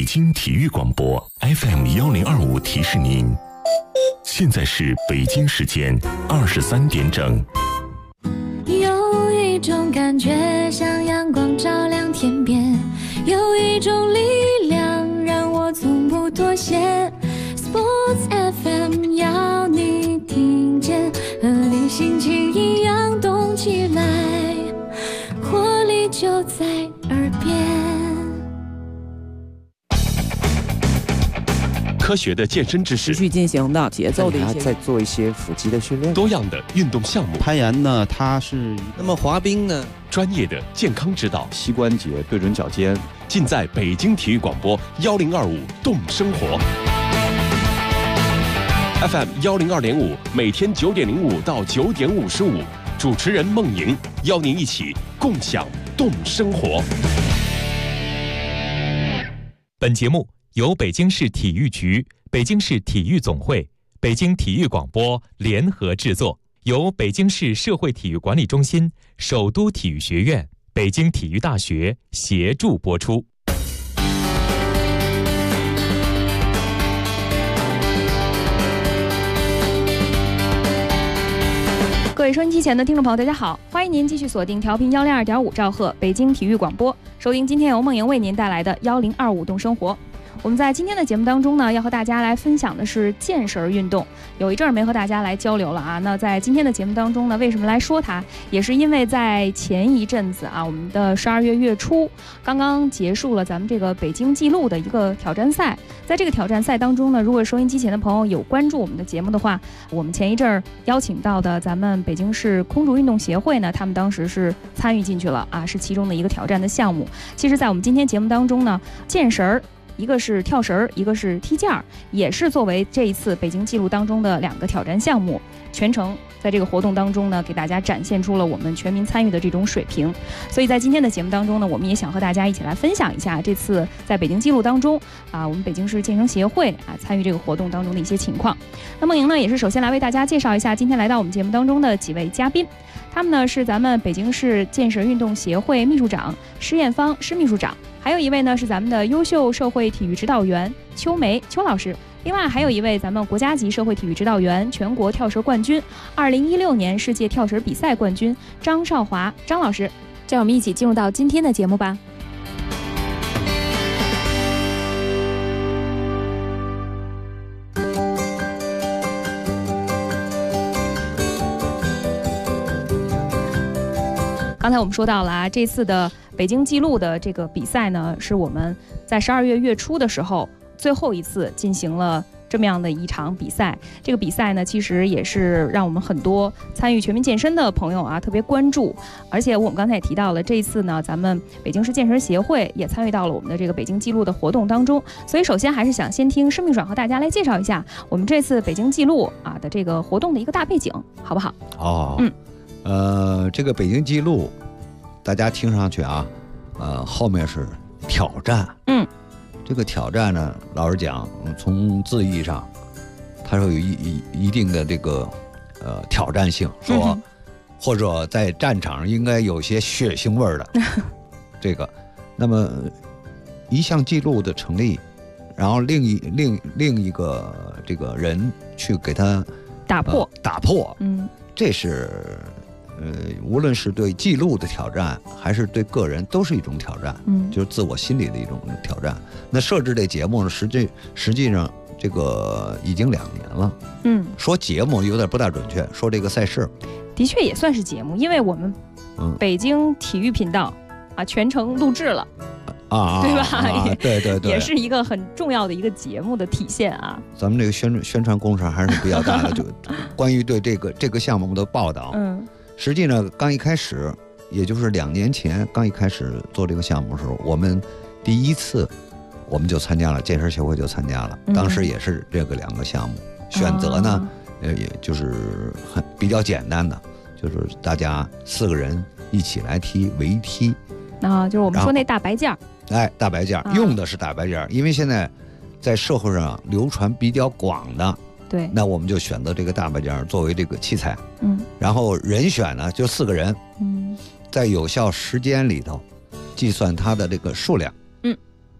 北京体育广播 FM1025提示您，现在是北京时间23点整。 有一种感觉像阳光照亮天边，有一种力量让我从不妥协。Sports FM 要你听见，和你心情一样动起来，活力就在耳边。 科学的健身知识， 持续进行的节奏的一些， 在做一些腹肌的训练， 多样的运动项目， 攀岩呢，它是那么滑冰呢， 专业的健康指导， 膝关节对准脚尖， 尽在北京体育广播1025动生活 FM102.5，每天9点05到9点55，主持人孟莹邀您一起共享动生活。 本节目由北京市体育局、北京市体育总会、北京体育广播联合制作，由北京市社会体育管理中心、首都体育学院、北京体育大学协助播出。 各位收音机前的听众朋友，大家好，欢迎您继续锁定调频102.5兆赫北京体育广播，收听今天由孟莹为您带来的1025动生活。我们在今天的节目当中呢，要和大家来分享的是健神运动。有一阵儿没和大家来交流了啊，那在今天的节目当中呢，为什么来说它，也是因为在前一阵子啊，我们的12月月初刚刚结束了咱们这个北京纪录的一个挑战赛。在这个挑战赛当中呢，如果收音机前的朋友有关注我们的节目的话，我们前一阵儿邀请到的咱们北京市空竹运动协会呢，他们当时是参与进去了啊，是其中的一个挑战的项目。其实在我们今天节目当中呢，健神儿一个是跳绳，一个是踢毽，也是作为这一次北京纪录当中的2个挑战项目，全程在这个活动当中呢，给大家展现出了我们全民参与的这种水平。所以在今天的节目当中呢，我们也想和大家一起来分享一下这次在北京纪录当中啊，我们北京市健身协会啊参与这个活动当中的一些情况。那孟莹呢，也是首先来为大家介绍一下今天来到我们节目当中的几位嘉宾。他们呢是咱们北京市健神运动协会秘书长施艳芳施秘书长，还有一位呢是咱们的优秀社会体育指导员邱梅邱老师，另外还有一位咱们国家级社会体育指导员、全国跳绳冠军、2016年世界跳绳比赛冠军张少华张老师。这样我们一起进入到今天的节目吧。刚才我们说到了啊，这次的北京纪录的这个比赛呢，是我们在12月月初的时候最后一次进行了这么样的一场比赛。这个比赛呢，其实也是让我们很多参与全民健身的朋友啊特别关注。而且我们刚才也提到了，这一次呢，咱们北京市健身协会也参与到了我们的这个北京纪录的活动当中。所以首先还是想先听施秘书长和大家来介绍一下我们这次北京纪录啊的这个活动的一个大背景，好不好？ 这个北京纪录大家听上去啊，后面是挑战。这个挑战呢，老实讲，从字义上，它是有一定的这个挑战性，说或者在战场上应该有些血腥味儿的这个。那么一项纪录的成立，然后另一个这个人去给他打破，这是无论是对纪录的挑战，还是对个人，都是一种挑战，就是自我心理的一种挑战。那设置这节目呢，实际上这个已经2年了。说节目有点不大准确，说这个赛事的确也算是节目，因为我们北京体育频道啊全程录制了。对吧？ 对， 也是一个很重要的一个节目的体现啊。 咱们这个宣传工程还是比较大的，就关于对这个项目的报道。实际呢，刚一开始，也就是2年前刚一开始做这个项目的时候，我们第一次我们就参加了，健身协会就参加了。当时也是这个2个项目选择呢，也就是比较简单的，就是大家4个人一起来踢围踢。 就是我们说那大白件儿。 大白件用的是大白件，因为现在在社会上流传比较广的， 对， 那我们就选择这个大白件作为这个器材。然后人选呢就4个人，在有效时间里头计算它的这个数量，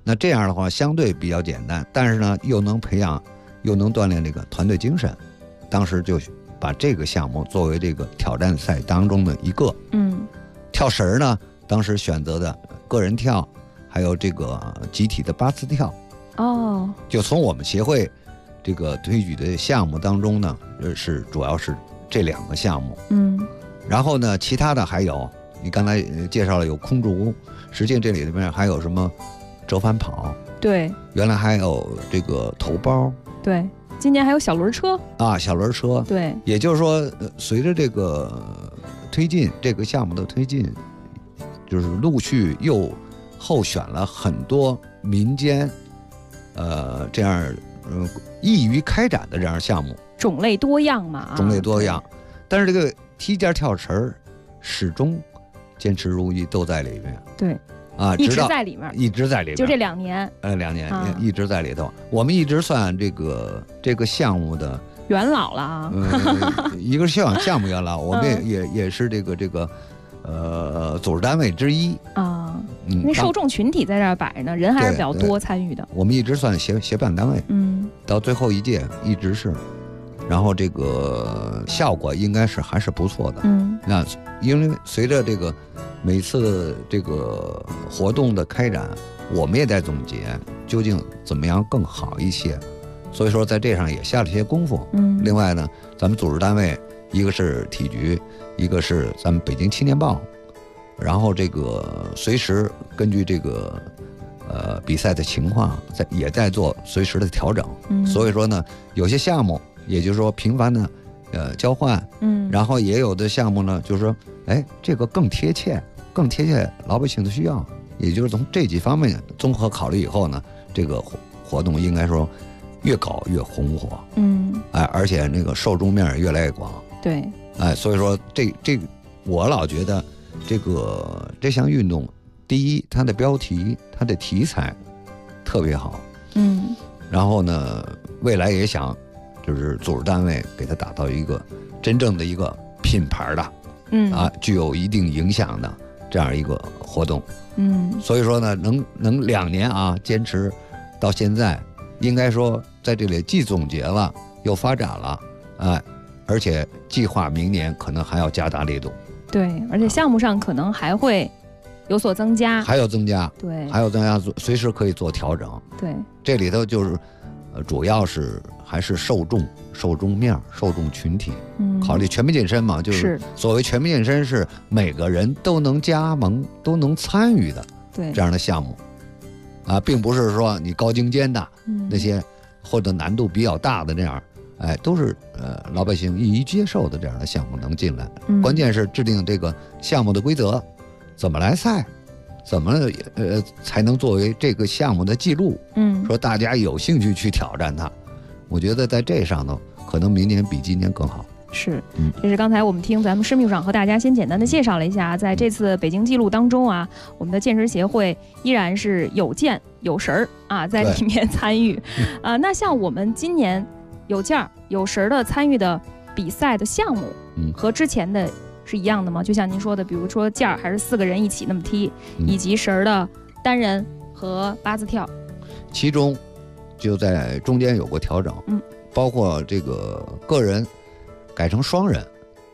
那这样的话相对比较简单，但是呢又能培养又能锻炼这个团队精神，当时就把这个项目作为这个挑战赛当中的一个。跳绳呢，当时选择的个人跳，还有这个集体的8字跳。就从我们协会这个推举的项目当中呢，主要是这2个项目。然后呢，其他的还有你刚才介绍了有空竹，实际这里面还有什么折返跑， 对， 原来还有这个头包， 对，今年还有小轮车啊，小轮车， 对， 也就是说，随着这个推进，这个项目的推进，就是陆续又候选了很多民间，这样易于开展的这样项目， 种类多样嘛， 种类多样，但是这个踢毽跳绳始终坚持如一，都在里面， 对。一直在里面， 一直在里面， 就这2年 ，2年一直在里头。我们一直算这个项目的元老了啊。 一个项目元老，我们也是这个组织单位之一啊。因为受众群体在这儿摆着呢，人还是比较多参与的。 我们一直算协办单位，到最后一届一直是，然后这个效果应该是还是不错的。那因为随着这个每次这个活动的开展，我们也在总结究竟怎么样更好一些，所以说在这上也下了一些功夫。另外呢，咱们组织单位一个是体局，一个是咱们北京青年报，然后这个随时根据这个比赛的情况也在做随时的调整。所以说呢，有些项目也就是说频繁的交换，然后也有的项目呢就是说，这个更贴切老百姓的需要，也就是从这几方面综合考虑以后呢，这个活动应该说越搞越红火，而且那个受众面越来越广， 对， 所以说这我老觉得这项运动，第一它的标题它的题材特别好，然后呢未来也想就是组织单位给它打造一个真正的一个品牌的，具有一定影响的这样一个活动，所以说呢，能2年啊坚持到现在，应该说在这里既总结了又发展了，而且计划明年可能还要加大力度， 对，而且项目上可能还会有所增加， 还有增加， 对， 还有增加，随时可以做调整， 对， 这里头就是主要是还是受众面、受众群体，考虑全民健身嘛，就是所谓全民健身是每个人都能加盟、都能参与的， 对， 这样的项目，并不是说你高精尖的那些或者难度比较大的这样，都是老百姓易于接受的这样的项目能进来。关键是制定这个项目的规则，怎么来赛，怎么才能作为这个项目的记录，说大家有兴趣去挑战它。我觉得在这上头可能明年比今年更好。 是，这是刚才我们听咱们施秘书长和大家先简单的介绍了一下，在这次北京纪录当中啊，我们的健身协会依然是有健有神啊，在里面参与那像我们今年有健有神的参与的比赛的项目，和之前的是一样的吗？就像您说的，比如说健还是4个人一起那么踢，以及神的单人和8字跳， 其中就在中间有过调整，包括这个个人改成双人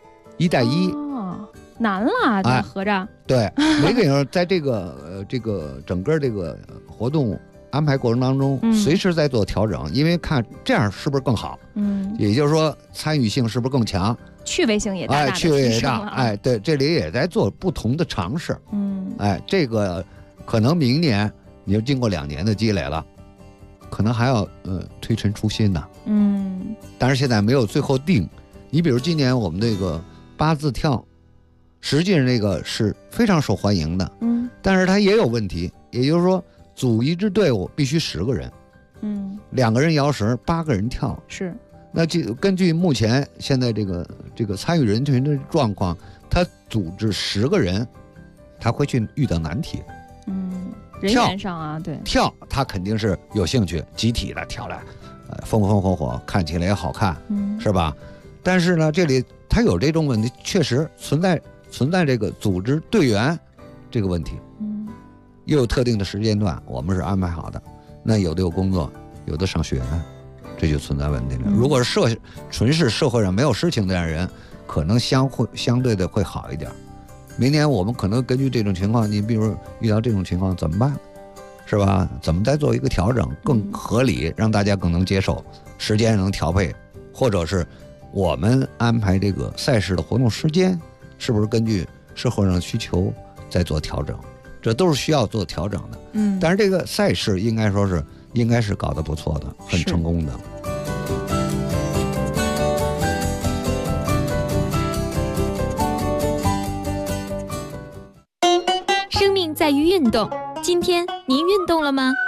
，1带1， 难了，这合着对，每个人在这个整个这个活动安排过程当中，随时在做调整，因为看这样是不是更好，也就是说参与性是不是更强， 趣味性也大， 趣味也大，对，这里也在做不同的尝试，这个可能明年你就经过2年的积累了，可能还要推陈出新的，但是现在没有最后定。你比如今年我们这个8字跳，实际上那个是非常受欢迎的，但是它也有问题，也就是说组一支队伍必须10个人，2个人摇绳，8个人跳， 是。 那就根据目前现在这个参与人群的状况，他组织10个人，他会去遇到难题。 人员上啊，对， 跳他肯定是有兴趣，集体的跳来，风风火火，看起来也好看，是吧？但是呢，这里他有这种问题，确实存在这个组织队员这个问题。 又有特定的时间段，我们是安排好的。那有的有工作，有的上学，这就存在问题了。如果是纯是社会上没有事情的人，可能相对的会好一点。明年我们可能根据这种情况，你比如遇到这种情况怎么办，是吧？怎么再做一个调整，更合理，让大家更能接受，时间能调配，或者是我们安排这个赛事的活动时间，是不是根据社会上的需求再做调整？这都是需要做调整的。但是这个赛事应该是搞得不错的，很成功的。 生命在于运动，今天您运动了吗？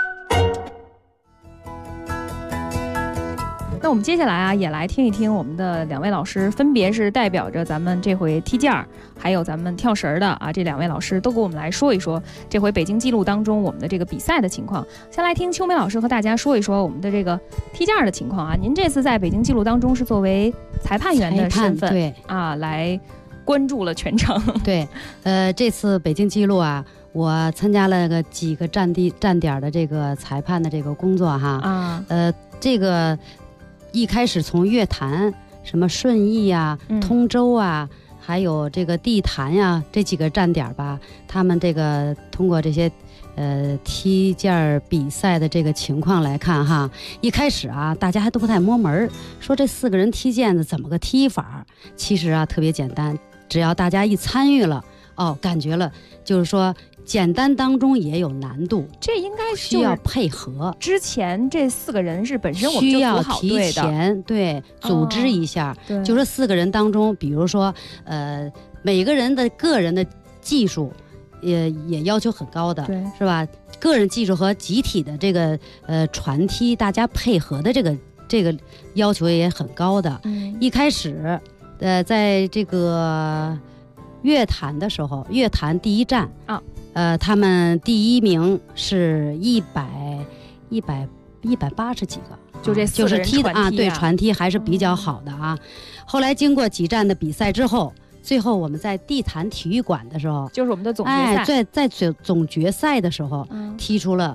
那我们接下来啊，也来听一听我们的2位老师，分别是代表着咱们这回踢毽儿，还有咱们跳绳的啊，这2位老师都给我们来说一说这回北京纪录当中我们的这个比赛的情况。先来听秋梅老师和大家说一说我们的这个踢毽儿的情况啊。您这次在北京纪录当中是作为裁判员的身份， 对啊，来关注了全程。 对，这次北京纪录啊，我参加了几个站点的这个裁判的这个工作哈。这个一开始从乐坛、什么顺义啊、通州啊，还有这个地坛呀，这几个站点吧，他们这个通过这些踢毽比赛的这个情况来看哈，一开始啊，大家还都不太摸门，说这4个人踢毽子怎么个踢法？其实啊，特别简单，只要大家一参与了，感觉了，就是说简单当中也有难度， 这应该需要配合。 之前这4个人是本身我们需要就组好队的， 提前对组织一下。就说4个人当中，比如说每个人的个人的技术也要求很高的， 对， 是吧？个人技术和集体的这个传踢，大家配合的这个要求也很高的。一开始在这个乐坛的时候，乐坛第一站啊。他们第1名是180几个， 就这4个人踢的啊，对，传踢还是比较好的啊。后来经过几站的比赛之后，最后我们在地坛体育馆的时候， 就是我们的总决赛， 在总决赛的时候，踢出了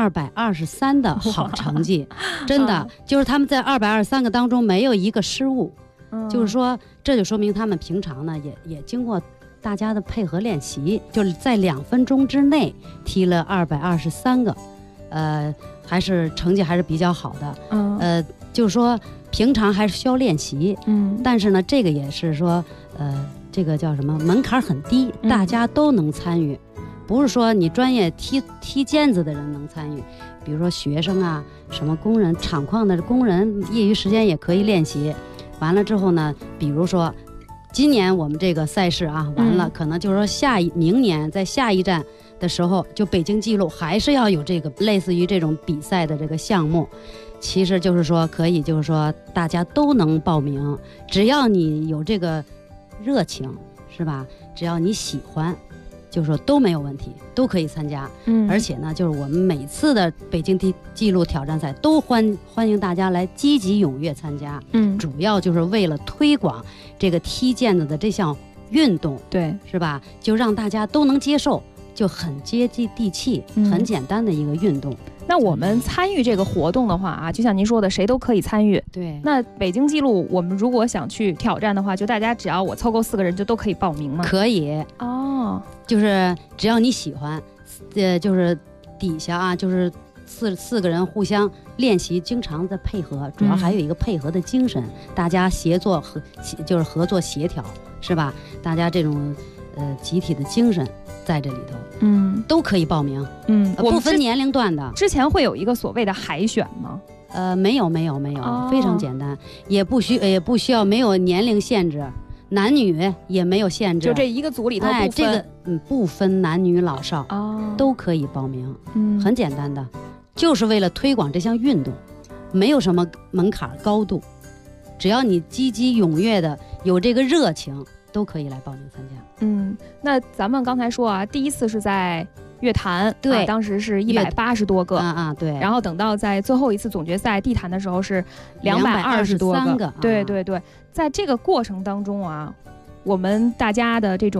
223的好成绩，真的就是他们在223个当中没有一个失误，就是说这就说明他们平常呢也经过大家的配合练习，就是在2分钟之内踢了223个，还是成绩还是比较好的。就是说平常还是需要练习，但是呢，这个也是说，这个叫什么门槛很低，大家都能参与，不是说你专业踢毽子的人能参与，比如说学生啊，什么工人、厂矿的工人，业余时间也可以练习。完了之后呢，比如说。今年我们这个赛事啊完了，可能就是说明年在下一站的时候，就北京纪录还是要有这个类似于这种比赛的这个项目。其实就是说可以，就是说大家都能报名，只要你有这个热情，是吧？只要你喜欢，就是说都没有问题，都可以参加。而且呢，就是我们每次的北京纪录挑战赛都欢迎大家来积极踊跃参加。主要就是为了推广这个踢毽子的这项运动， 对， 是吧？就让大家都能接受，就很接地气，很简单的一个运动。 那我们参与这个活动的话啊，就像您说的，谁都可以参与。 对。 那北京纪录，我们如果想去挑战的话，就大家只要我凑够4个人，就都可以报名吗？ 可以。就是只要你喜欢，就是底下啊，就是四个人互相练习，经常的配合，主要还有一个配合的精神，大家就是合作协调，是吧？大家这种集体的精神在这里头，都可以报名，不分年龄段的。 之前会有一个所谓的海选吗？ 没有，非常简单，也不需要，没有年龄限制。男女也没有限制， 就这一个组里头不分， 这个不分男女老少，都可以报名，很简单的，就是为了推广这项运动，没有什么门槛高度，只要你积极踊跃的有这个热情，都可以来报名参加。 那咱们刚才说啊，第一次是在乐坛， 对， 当时是180多个， 对。 然后等到在最后一次总决赛地坛的时候是220多个，对，在这个过程当中啊，我们大家的这种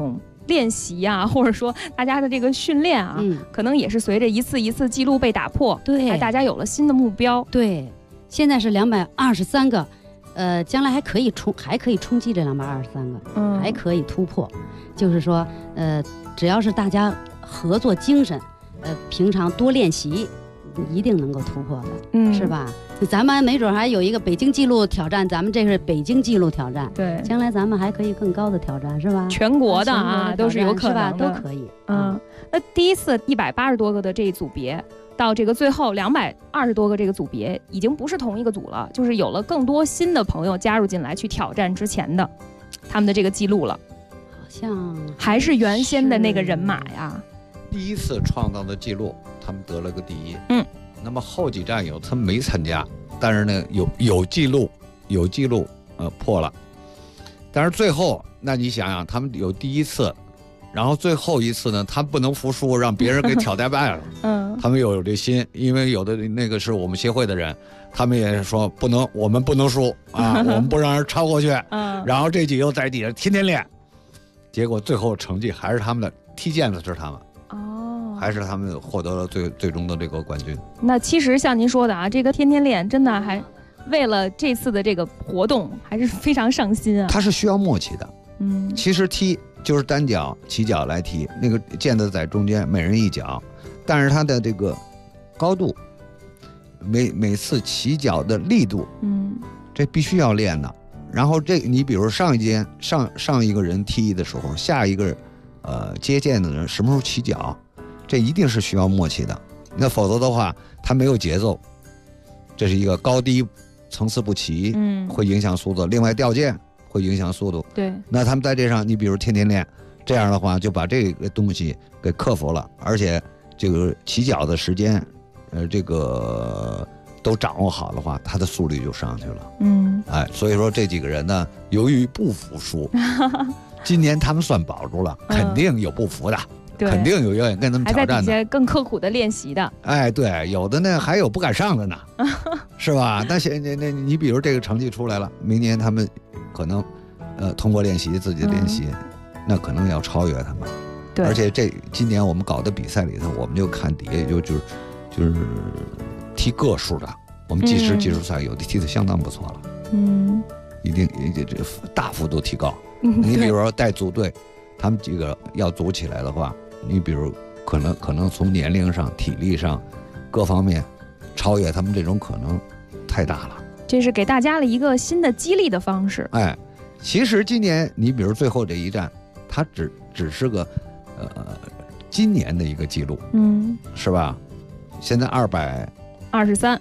练习啊，或者说大家的这个训练啊，可能也是随着一次一次记录被打破， 对， 大家有了新的目标。 对，现在是223个，将来还可以冲击这223个，还可以突破。就是说，只要是大家合作精神，平常多练习，一定能够突破的，是吧？咱们没准还有一个北京纪录挑战，咱们这是北京纪录挑战， 对， 将来咱们还可以更高的挑战，是吧？ 全国的啊，都是有可能的，都可以。 那第一次180多个的这一组别，到这个最后220多个这个组别，已经不是同一个组了，就是有了更多新的朋友加入进来，去挑战之前的他们的这个记录了。 好像还是原先的那个人马呀。 第一次创造的记录，他们得了个第一。那么后几站有他们没参加，但是呢有记录破了。但是最后，那你想想，他们有第一次，然后最后一次呢，他们不能服输，让别人给挑战败了。他们有这心，因为有的那个是我们协会的人，他们也说不能，我们不能输啊，我们不让人超过去。然后这几个在底下天天练，结果最后成绩还是他们的，踢毽子是他们。还是他们获得了最终的这个冠军。那其实像您说的啊，这个天天练，真的还为了这次的这个活动，还是非常上心啊。 它是需要默契的。其实踢就是单脚起脚来踢，那个毽子在中间，每人一脚，但是它的这个高度，每次起脚的力度，这必须要练的。然后你比如上一个人踢的时候，下一个接毽的人什么时候起脚？这一定是需要默契的，那否则的话，它没有节奏，这是一个高低层次不齐，会影响速度。另外掉毽会影响速度， 对。 那他们在这上，你比如天天练，这样的话就把这个东西给克服了，而且这个起脚的时间，这个都掌握好的话，他的速率就上去了。所以说这几个人呢，由于不服输，今年他们算保住了，肯定有不服的。肯定有愿意跟他们挑战的， 还在底下更刻苦的练习的。 对，有的呢还有不敢上的呢，是吧？那你比如这个成绩出来了，明年他们可能通过练习自己的练习，那可能要超越他们。 对， 而且今年我们搞的比赛里头，我们就看底下就是踢个数的，我们计时技术赛有的踢得相当不错了。一定这大幅度提高。你比如说带组队，他们几个要组起来的话，你比如可能从年龄上、体力上各方面超越他们，这种可能太大了。 这是给大家了一个新的激励的方式。 其实今年你比如最后这一站，它只是个今年的一个记录，是吧？现在223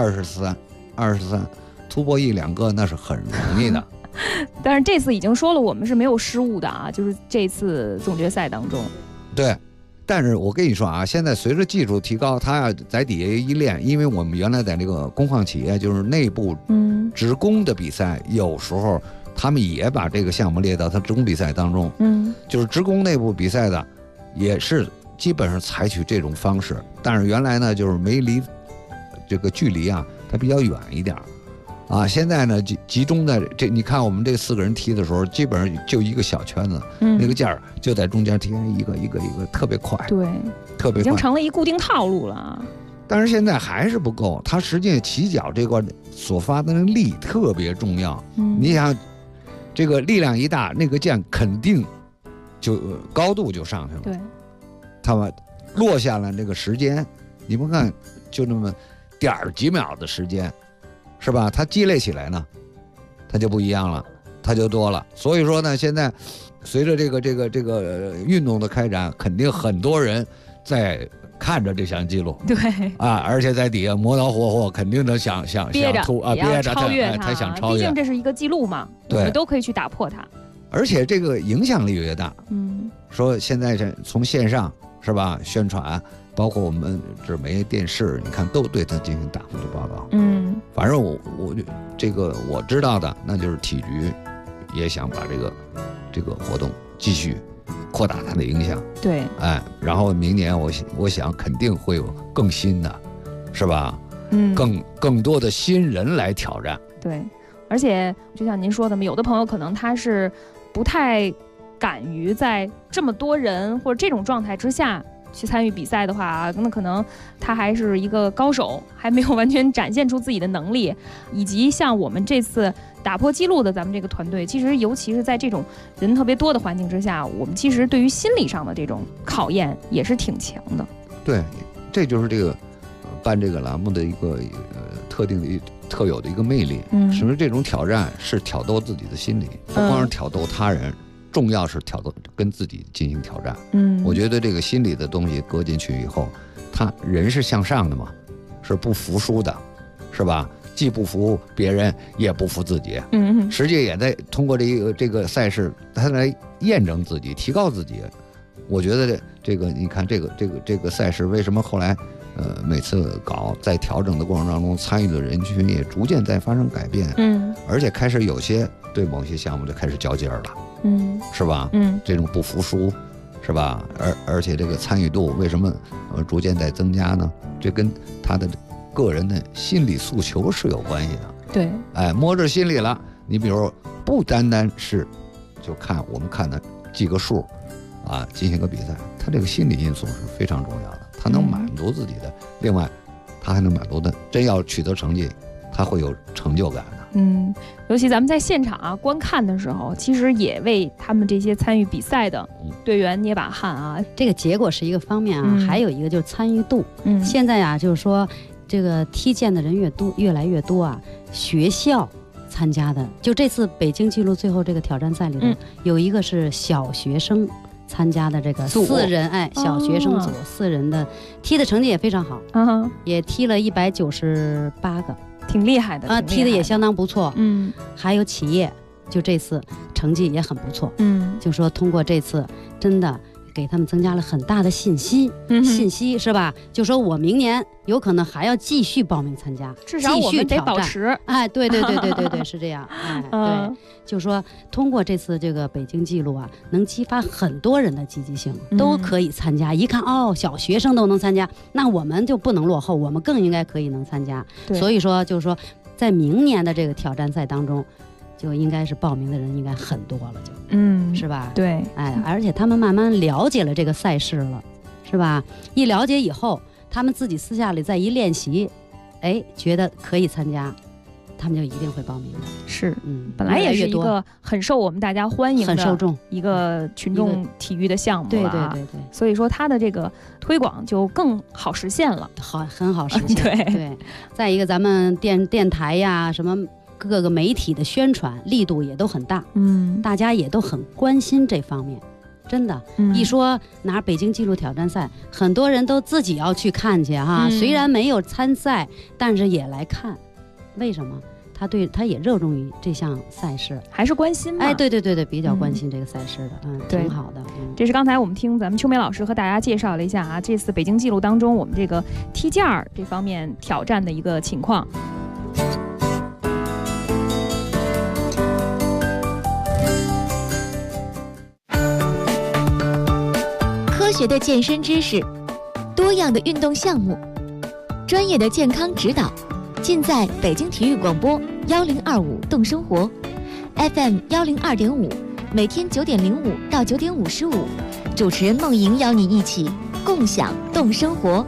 突破1-2个那是很容易的。 但是这次已经说了，我们是没有失误的啊，就是这次总决赛当中。 对，但是我跟你说啊，现在随着技术提高，他要在底下一练，因为我们原来在这个工矿企业就是内部职工的比赛，有时候他们也把这个项目列到他职工比赛当中。就是职工内部比赛的，也是基本上采取这种方式，但是原来呢就是没离这个距离啊，它比较远一点。现在呢集中在这，你看我们这4个人踢的时候，基本上就一个小圈子，那个毽儿就在中间踢，一个特别快， 对， 特别快， 已经成了一固定套路了。 但是现在还是不够，它实际上起脚这块所发的力特别重要。你想，这个力量一大，那个毽肯定就高度就上去了。 对， 它们落下来那个时间，你们看，就那么点儿几秒的时间。是吧？它积累起来呢，它就不一样了，它就多了。所以说呢，现在随着这个运动的开展，肯定很多人在看着这项记录， 对而且在底下磨刀霍霍，肯定的想憋着超越它， 想超越。 毕竟这是一个记录嘛，我们都可以去打破它。 而且这个影响力越大，说现在是从线上是吧宣传。包括我们纸媒、电视，你看都对它进行大幅的报道。反正我知道的，那就是体局也想把这个活动继续扩大它的影响。 对， 然后明年我想肯定会有更新的，是吧？更多的新人来挑战。 对，而且就像您说的嘛，有的朋友可能他是不太敢于在这么多人或者这种状态之下去参与比赛的话，那可能他还是一个高手，还没有完全展现出自己的能力。以及像我们这次打破纪录的咱们这个团队，其实尤其是在这种人特别多的环境之下，我们其实对于心理上的这种考验也是挺强的。 对，这就是这个办这个栏目的一个特定的特有的一个魅力。什么这种挑战是挑逗自己的心理，不光是挑逗他人，重要是挑逗跟自己进行挑战。我觉得这个心理的东西搁进去以后，他人是向上的嘛，是不服输的，是吧？既不服别人，也不服自己。实际也在通过这个赛事，他来验证自己，提高自己。我觉得这个你看这个赛事为什么后来每次搞在调整的过程当中，参与的人群也逐渐在发生改变。而且开始有些对某些项目就开始较劲儿了。是吧？这种不服输，是吧？而且这个参与度为什么逐渐在增加呢？这跟他的个人的心理诉求是有关系的。 对， 哎，摸着心里了。你比如不单单是就看我们看的记个数啊，进行个比赛，他这个心理因素是非常重要的，他能满足自己的。另外，他还能满足的，真要取得成绩，他会有成就感的。 尤其咱们在现场观看的时候，其实也为他们这些参与比赛的队员捏把汗啊。 这个结果是一个方面啊，还有一个就是参与度。现在啊，就是说这个踢毽的人越来越多啊，学校参加的，就这次北京纪录最后这个挑战赛里头，有一个是小学生参加的这个4人，小学生组4人的，踢的成绩也非常好，也踢了198个。 挺厉害的啊， 踢的也相当不错。还有企业，就这次成绩也很不错。就说通过这次，真的给他们增加了很大的信息，是吧？就说我明年有可能还要继续报名参加， 至少我们得保持。 对，是这样。对，就说通过这次这个北京纪录啊，能激发很多人的积极性，都可以参加。一看小学生都能参加，那我们就不能落后，我们更应该可以能参加。所以说，就是说，在明年的这个挑战赛当中，就应该是报名的人应该很多了，是吧？ 对， 而且他们慢慢了解了这个赛事了，是吧？一了解以后，他们自己私下里再一练习，觉得可以参加，他们就一定会报名的。 是，本来也是一个很受我们大家欢迎的、 很受众一个群众体育的项目了。对。 所以说，它的这个推广就更好实现了， 很好实现。对。再一个，咱们电台呀，什么各个媒体的宣传力度也都很大，大家也都很关心这方面。真的，一说拿北京纪录挑战赛，很多人都自己要去看去哈。虽然没有参赛，但是也来看。为什么？他也热衷于这项赛事， 还是关心嘛？ 对，比较关心这个赛事的，挺好的。 这是刚才我们听咱们秋梅老师和大家介绍了一下啊，这次北京纪录当中我们这个踢毽这方面挑战的一个情况。 科学的健身知识，多样的运动项目，专业的健康指导，尽在北京体育广播1025动生活 FM 102.5，每天9点05到9点55，主持人梦莹邀你一起共享动生活。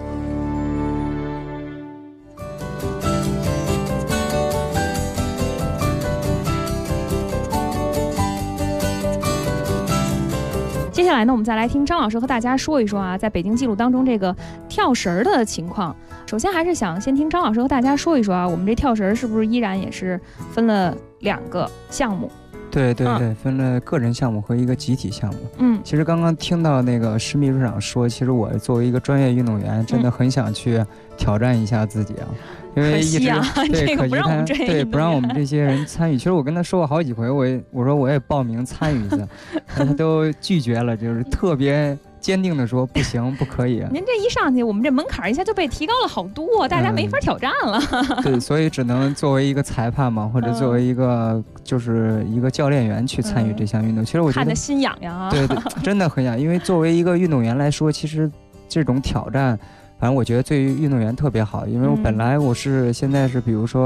接下来呢，我们再来听张老师和大家说一说啊，在北京纪录当中这个跳绳的情况。首先还是想先听张老师和大家说一说啊，我们这跳绳是不是依然也是分了2个项目？ 对，分了个人项目和一个集体项目。其实刚刚听到那个施秘书长说，其实我作为一个专业运动员，真的很想去挑战一下自己啊。因为一直对可惜他不让我们这些人参与。其实我跟他说过好几回，我说我也报名参与一次，他都拒绝了，就是特别坚定的说不行，不可以。 您这一上去，我们这门槛一下就被提高了好多，大家没法挑战了。 对，所以只能作为一个裁判嘛，或者作为一个就是一个教练员去参与这项运动。其实我觉得看得心痒痒啊。 对，真的很痒，因为作为一个运动员来说，其实这种挑战。反正我觉得对于运动员特别好，因为我本来现在是比如说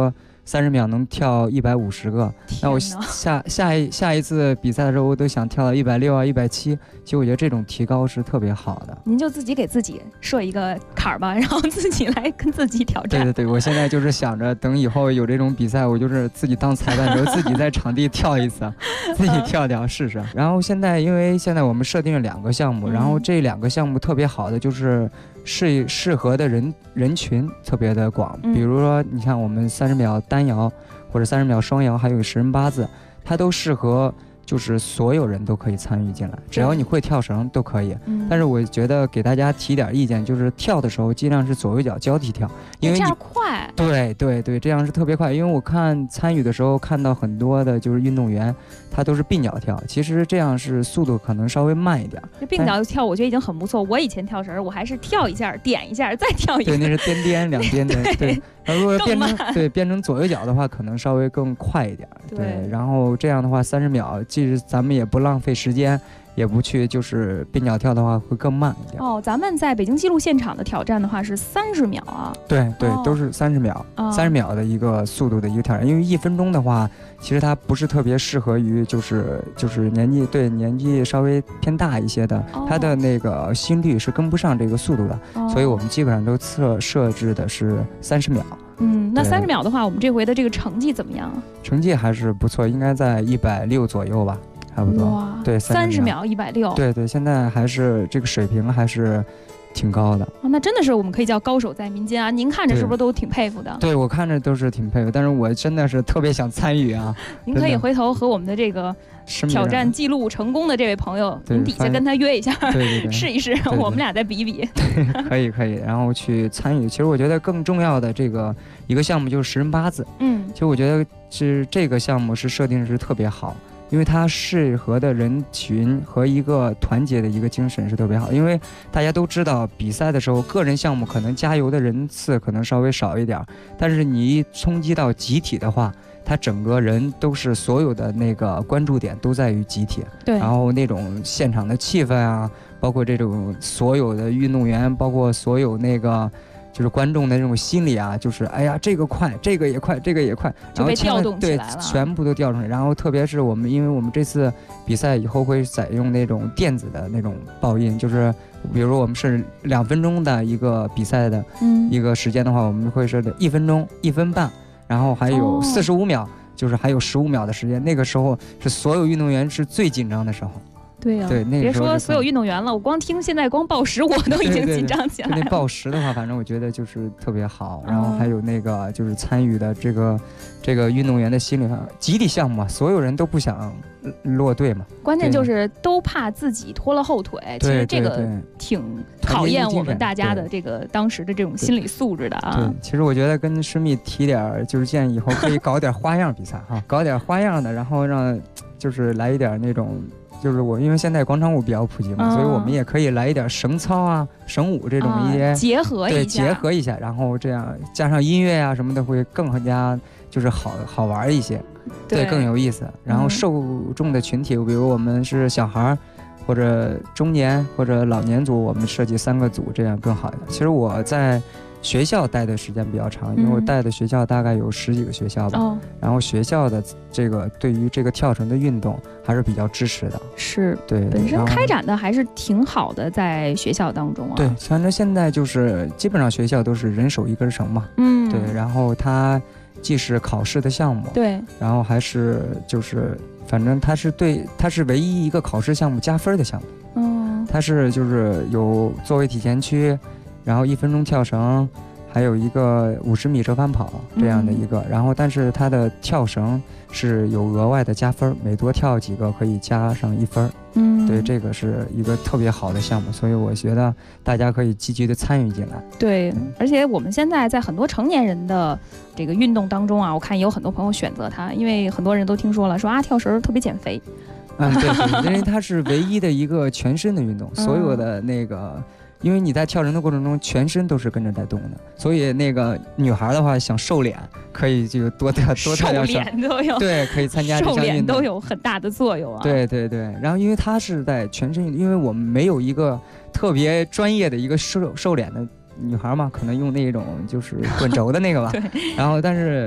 30秒能跳150个，那我下一次比赛的时候，我都想跳到160啊、170。其实我觉得这种提高是特别好的。 您就自己给自己设一个坎儿吧，然后自己来跟自己挑战。 对，我现在就是想着，等以后有这种比赛，我就是自己当裁判的时候，自己在场地跳一次，自己跳试试。然后因为现在我们设定了2个项目，然后这2个项目特别好的就是适合的人群特别的广，比如说你看我们30秒单摇或者30秒双摇，还有10人8字，它都适合就是所有人都可以参与进来，只要你会跳绳都可以。但是我觉得给大家提点意见，就是跳的时候尽量是左右脚交替跳，因为这样快。 对，这样是特别快。因为我参与的时候看到很多的就是运动员，他都是并脚跳，其实这样是速度可能稍微慢一点。 这并脚跳我觉得已经很不错。我以前跳绳，我还是跳一下，点一下，再跳一下。 对，那是颠两颠的。对，如果变成左右脚的话，可能稍微更快一点。对，然后这样的话30秒。其实咱们也不浪费时间，也不去就是并脚跳的话会更慢一点。 咱们在北京纪录现场的挑战的话是30秒啊。 对，都是30秒，30秒的一个速度的一个挑战。因为1分钟的话，其实它不是特别适合于就是年纪稍微偏大一些的，它的那个心率是跟不上这个速度的，所以我们基本上都设置的是30秒。 那30秒的话，我们这回的这个成绩怎么样啊？ 成绩还是不错，应该在160左右吧，差不多。 哇， 对 ，30秒160。 对，现在还是这个水平还是挺高的。 那真的是我们可以叫高手在民间啊！您看着是不是都挺佩服的？ 对，我看着都是挺佩服，但是我真的是特别想参与啊！ 您可以回头和我们的这个挑战记录成功的这位朋友，您底下跟他约一下， 对试一试，我们俩再比一比。 对，可以，然后去参与。其实我觉得更重要的一个项目就是10人8字。其实我觉得是这个项目是设定是特别好。因为它适合的人群和一个团结的一个精神是特别好，因为大家都知道比赛的时候个人项目可能加油的人次可能稍微少一点，但是你一冲击到集体的话，它整个人都是所有的那个关注点都在于集体。 对， 然后那种现场的气氛啊，包括这种所有的运动员，包括所有那个就是观众的这种心理啊，就是哎呀，这个快，这个也快，这个也快， 就被调动起来了。 对，全部都调动。然后特别是因为我们这次比赛以后会采用那种电子的那种报音，就是比如我们是2分钟的一个比赛的一个时间的话，我们会设1分钟、1分半，然后还有45秒，就是还有15秒的时间。那个时候是所有运动员是最紧张的时候。 对呀，别说所有运动员了，我光听现在光报时我都已经紧张起来了。 那报时的话，反正我觉得就是特别好，然后还有那个就是参与的这个运动员的心理上，集体项目嘛，所有人都不想落队嘛。 关键就是都怕自己拖了后腿，其实这个挺考验我们大家的这个当时的这种心理素质的啊。 对，其实我觉得跟施密提点，就是建议以后可以搞点花样比赛哈，搞点花样的，然后让就是来一点那种。就是因为现在广场舞比较普及嘛，所以我们也可以来一点绳操啊、绳舞这种一些结合一下，然后这样加上音乐啊什么的，会更加就是好玩一些，对，更有意思。然后受众的群体，比如我们是小孩或者中年或者老年组，我们设计3个组，这样更好一点。其实我在学校待的时间比较长，因为我带的学校大概有10几个学校吧，然后学校的这个对于这个跳绳的运动还是比较支持的， 是对本身开展的还是挺好的，在学校当中啊。 对，反正现在就是基本上学校都是人手1根绳嘛，对，然后它既是考试的项目， 对， 然后还是就是反正它是唯一一个考试项目加分的项目，它是就是有座位体前屈。然后1分钟跳绳，还有一个50米折返跑这样的一个，然后但是它的跳绳是有额外的加分，每多跳几个可以加上1分。对，这个是一个特别好的项目，所以我觉得大家可以积极的参与进来。 对，而且我们现在在很多成年人的这个运动当中啊，我看也有很多朋友选择它，因为很多人都听说了，说啊跳绳特别减肥。 对，因为它是唯一的一个全身的运动，所有的那个。因为你在跳绳的过程中，全身都是跟着在动的，所以那个女孩的话想瘦脸，可以就多跳瘦脸都有， 对，可以参加这项运动，瘦脸都有很大的作用啊。 对，然后因为它是在全身，因为我们没有一个特别专业的一个瘦脸的女孩嘛，可能用那种就是滚轴的那个吧。 对。 然后但是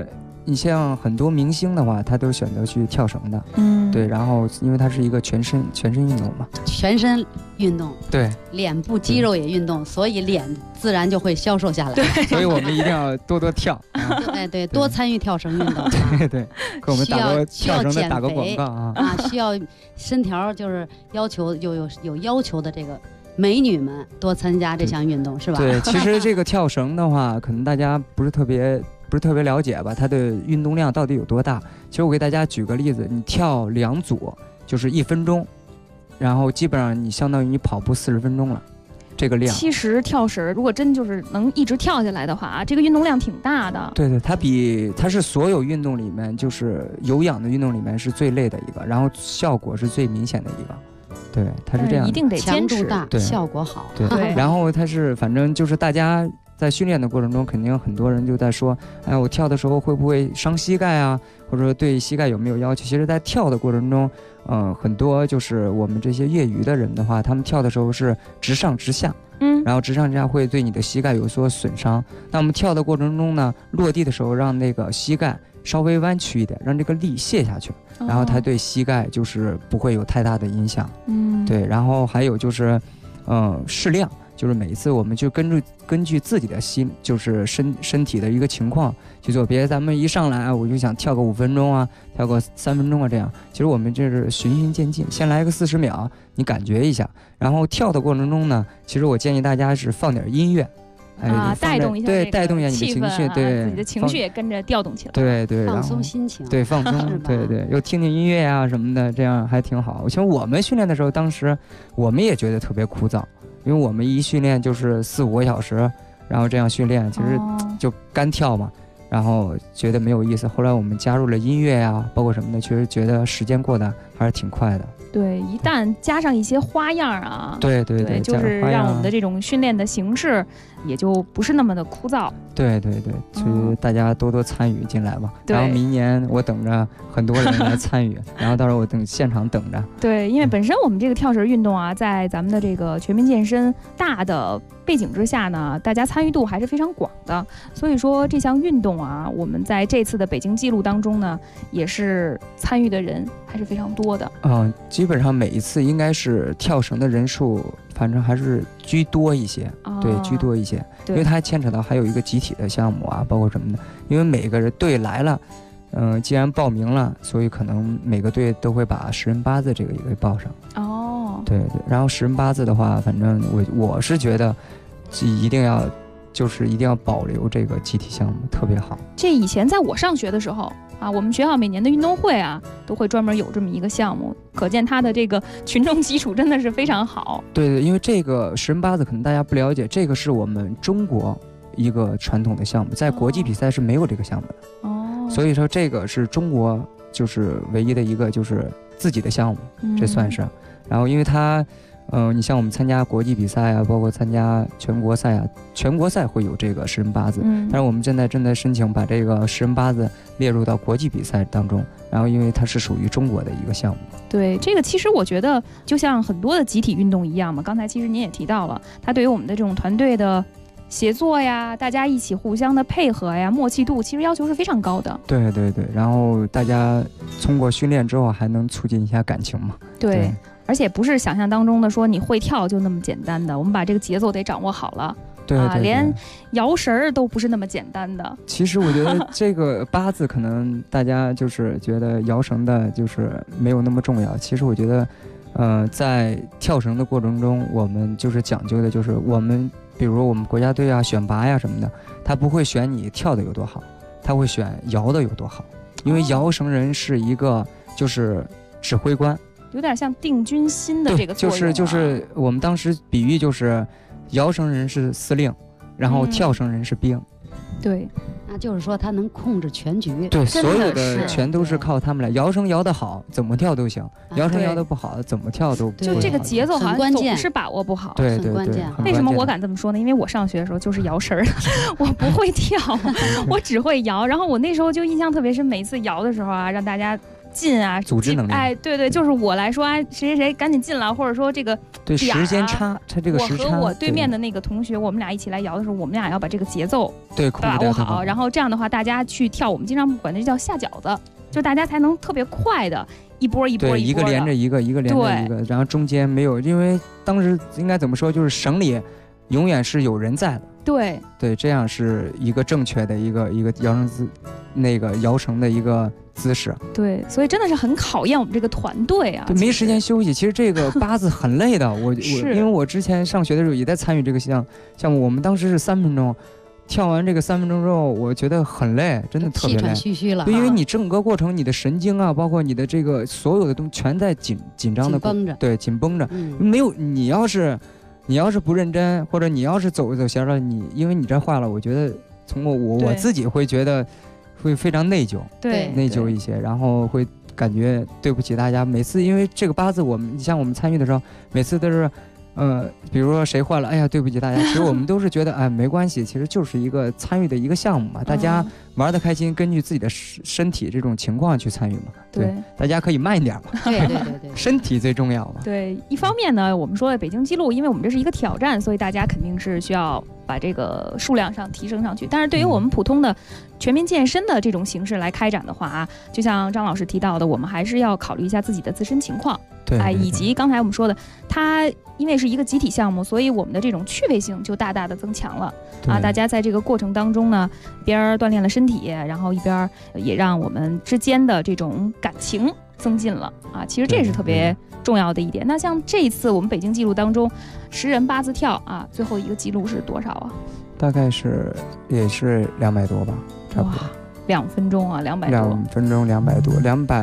你像很多明星的话，他都选择去跳绳的，对，然后因为它是一个全身运动嘛， 全身运动， 对， 脸部肌肉也运动，所以脸自然就会消瘦下来。 对，所以我们一定要多跳。 对，多参与跳绳运动。 对，给我们跳绳的打个广告啊！ 需要身条就是要求有要求的这个美女们多参加这项运动，是吧？ 对，其实这个跳绳的话，可能大家不是特别了解吧，它的运动量到底有多大？其实我给大家举个例子，你跳2组就是1分钟，然后基本上你相当于你跑步40分钟了，这个量。 其实跳绳如果真就是能一直跳下来的话，这个运动量挺大的。 对，它是所有运动里面就是有氧的运动里面是最累的一个，然后效果是最明显的一个。对，它是这样， 一定得坚持， 大，效果好。 对，然后它是反正就是大家在训练的过程中，肯定很多人就在说，哎，我跳的时候会不会伤膝盖啊？或者说对膝盖有没有要求？其实，在跳的过程中，很多就是我们这些业余的人的话，他们跳的时候是直上直下，然后直上直下会对你的膝盖有所损伤。那我们跳的过程中呢，落地的时候让那个膝盖稍微弯曲一点，让这个力卸下去，然后它对膝盖就是不会有太大的影响。对，然后还有就是，适量。就是每一次我们就根据自己的就是身体的一个情况去做，别咱们一上来我就想跳个5分钟啊，跳个3分钟啊，这样。其实我们这是循序渐进，先来个40秒，你感觉一下，然后跳的过程中呢，其实我建议大家是放点音乐， 带动一下， 对，带动一下你的情绪，对， 自己的情绪也跟着调动起来， 对， 放松心情， 对，放松，对，又听听音乐啊什么的，这样还挺好。其实我们训练的时候，当时我们也觉得特别枯燥。因为我们一训练就是4-5个小时，然后这样训练，其实就干跳嘛，然后觉得没有意思。后来我们加入了音乐啊，包括什么的，确实觉得时间过得还是挺快的。 对，一旦加上一些花样啊， 对， 就是让我们的这种训练的形式也就不是那么的枯燥。 对，所以大家多参与进来吧。然后明年我等着很多人来参与，然后到时候我等现场等着。 对，因为本身我们这个跳绳运动啊，在咱们的这个全民健身大的背景之下呢，大家参与度还是非常广的。所以说这项运动啊，我们在这次的北京纪录当中呢，也是参与的人还是非常多的。 基本上每一次应该是跳绳的人数，反正还是居多一些。对，居多一些，因为它牵扯到还有一个集体的项目啊，包括什么的。因为每个人队来了，既然报名了，所以可能每个队都会把10人8字这个也给报上。对，然后10人8字的话，反正我是觉得一定要保留这个集体项目，特别好。 这以前在我上学的时候啊，我们学校每年的运动会啊，都会专门有这么一个项目，可见它的这个群众基础真的是非常好。 对，因为这个10人8字可能大家不了解，这个是我们中国一个传统的项目，在国际比赛是没有这个项目的。所以说这个是中国就是唯一的一个就是自己的项目，这算是。然后因为它你像我们参加国际比赛啊，包括参加全国赛啊，全国赛会有这个10人8字，但是我们现在正在申请把这个10人8字列入到国际比赛当中，然后因为它是属于中国的一个项目。 对，这个其实我觉得就像很多的集体运动一样嘛，刚才其实您也提到了，它对于我们的这种团队的协作呀，大家一起互相的配合呀，默契度其实要求是非常高的。 对，然后大家通过训练之后还能促进一下感情嘛。 对，而且不是想象当中的说你会跳就那么简单的，我们把这个节奏得掌握好了。 对， 连摇绳儿都不是那么简单的。 其实我觉得这个8字可能大家就是觉得摇绳的就是没有那么重要，其实我觉得在跳绳的过程中，我们就是讲究的就是我们比如我们国家队啊选拔呀什么的，他不会选你跳的有多好，他会选摇的有多好，因为摇绳人是一个就是指挥官， 有点像定军心的这个作用。 就是我们当时比喻就是摇绳人是司令，然后跳绳人是兵。 对， 那就是说他能控制全局。 对，所有的全都是靠他们来。摇绳摇得好，怎么跳都行；摇绳摇得不好，怎么跳都不就这个节奏好像总是把握不好。 对， 很关键。 为什么我敢这么说呢？因为我上学的时候就是摇绳的，我不会跳，我只会摇。然后我那时候就印象特别深，每次摇的时候啊，让大家进啊， 组织能力。 哎，对对，就是我来说啊，谁谁谁赶紧进了，或者说这个对时间差，它这个时差。 我和我对面的那个同学，我们俩一起来摇的时候，我们俩要把这个节奏把握好，然后这样的话，大家去跳，我们经常管那叫下饺子，就大家才能特别快的一波一波一个连着一个，一个连着一个，然后中间没有，因为当时应该怎么说，就是省里永远是有人在的。 对对，这样是一个正确的一个摇绳的一个姿势。 对，所以真的是很考验我们这个团队啊。 对，没时间休息。其实这个八字很累的。我因为我之前上学的时候也在参与这个项目，我们当时是3分钟。跳完这个3分钟之后，我觉得很累，真的特别累， 气喘吁吁了。 对，因为你整个过程，你的神经啊，包括你的这个所有的东西，全在紧张的绷着。 对，紧绷着。没有，你要是不认真，或者你要是走闲了，因为你这坏了，我觉得从我自己会觉得会非常内疚， 对， 内疚一些，然后会感觉对不起大家。每次因为这个八字，像我们参与的时候，每次都是。比如说谁坏了，哎呀，对不起大家。其实我们都是觉得，哎，没关系，其实就是一个参与的一个项目嘛，大家玩得开心，根据自己的身体这种情况去参与嘛。对，大家可以慢一点嘛。 对， 身体最重要嘛。 对，一方面呢，我们说北京记录，因为我们这是一个挑战，所以大家肯定是需要把这个数量上提升上去。但是对于我们普通的全民健身的这种形式来开展的话啊，就像张老师提到的，我们还是要考虑一下自己的自身情况。 对， 以及刚才我们说的，它因为是一个集体项目，所以我们的这种趣味性就大大的增强了啊！大家在这个过程当中呢，一边锻炼了身体，然后一边也让我们之间的这种感情增进了啊！其实这是特别重要的一点。那像这一次我们北京记录当中，10人八字跳啊，最后一个记录是多少啊？ 大概也是200多吧，差不多。 2分钟啊，200多。 2分钟200多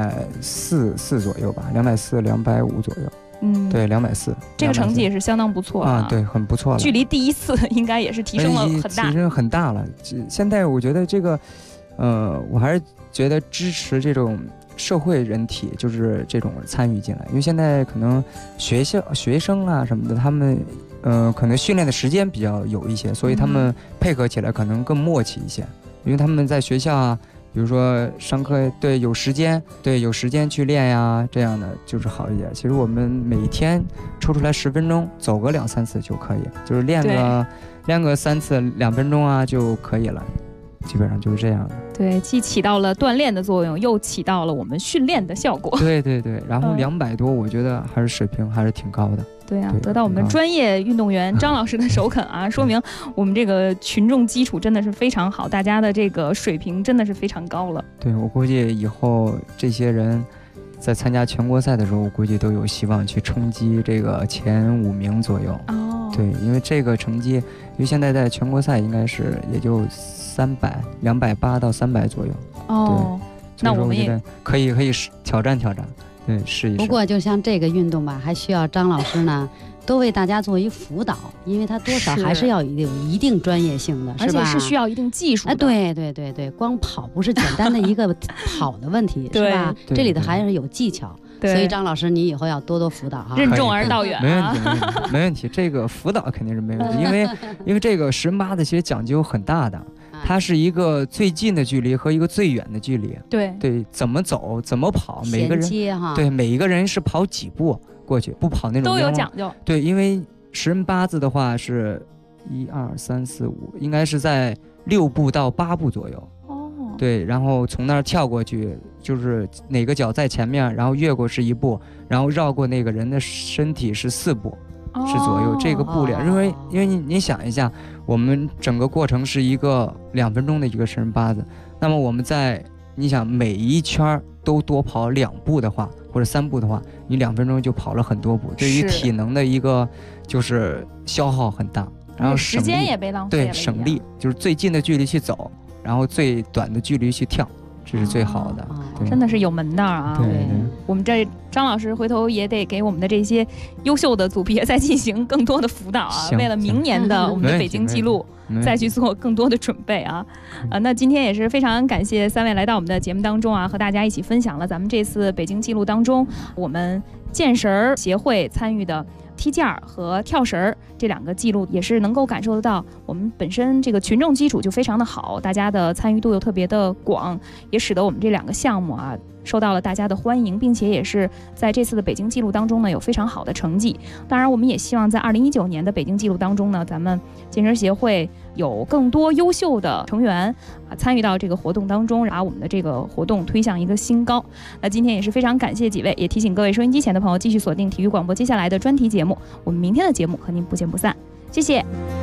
，240左右吧，240、250左右。对，240。这个成绩也是相当不错啊，对，很不错了。 距离第一次应该也是提升了很大， 提升很大了。现在我觉得这个，我还是觉得支持这种社会人体，就是这种参与进来，因为现在可能学生啊什么的，他们可能训练的时间比较有一些，所以他们配合起来可能更默契一些。因为他们在学校啊，比如说上课，对，有时间去练呀，这样的就是好一点。其实我们每天抽出来10分钟，走个2、3次就可以，就是练个3次2分钟啊就可以了，基本上就是这样的。 对，既起到了锻炼的作用，又起到了我们训练的效果。 对，然后200多，我觉得还是水平还是挺高的。 对啊，得到我们专业运动员张老师的首肯啊，说明我们这个群众基础真的是非常好，大家的这个水平真的是非常高了。 对，我估计以后这些人在参加全国赛的时候，我估计都有希望去冲击这个前5名左右。 哦， 对，因为这个成绩，因为现在在全国赛应该是也就280到300左右。 哦，那我们也可以挑战。对，试一试。 不过就像这个运动吧，还需要张老师呢多为大家做一辅导，因为他多少还是要有一定专业性的， 而且是需要一定技术的。 对，光跑不是简单的一个跑的问题，是吧？这里头还是有技巧。所以张老师，你以后要多辅导哈， 任重而道远。 没问题，这个辅导肯定是没问题，因为这个10人八字其实讲究很大的。它是一个最近的距离和一个最远的距离。对，怎么走，怎么跑，每个一个人是跑几步过去，不跑那种都有讲究。 对，因为10人八字的话是1、2、3、4、5，应该是在6步到8步左右。对，然后从那儿跳过去，就是哪个脚在前面，然后越过是1步，然后绕过那个人的身体是4步。是左右这个步量，因为你想一下，我们整个过程是一个2分钟的一个10人八字，那么我们你想每一圈都多跑2步的话，或者3步的话，你2分钟就跑了很多步，对于体能的一个就是消耗很大，然后时间也被浪费了。 对，省力，就是最近的距离去走，然后最短的距离去跳。这是最好的， 真的是有门道啊！ 对， 我们这张老师回头也得给我们的这些优秀的组别再进行更多的辅导啊，为了明年的我们的北京记录再去做更多的准备啊！那今天也是非常感谢3位来到我们的节目当中啊，和大家一起分享了咱们这次北京记录当中我们健神协会参与的踢毽和跳绳这2个记录，也是能够感受得到我们本身这个群众基础就非常的好，大家的参与度又特别的广，也使得我们这2个项目啊受到了大家的欢迎，并且也是在这次的北京纪录当中呢有非常好的成绩。当然我们也希望在2019年的北京纪录当中呢，咱们健身协会有更多优秀的成员参与到这个活动当中，把我们的这个活动推向一个新高。那今天也是非常感谢几位，也提醒各位收音机前的朋友继续锁定体育广播接下来的专题节目，我们明天的节目和您不见不散，谢谢。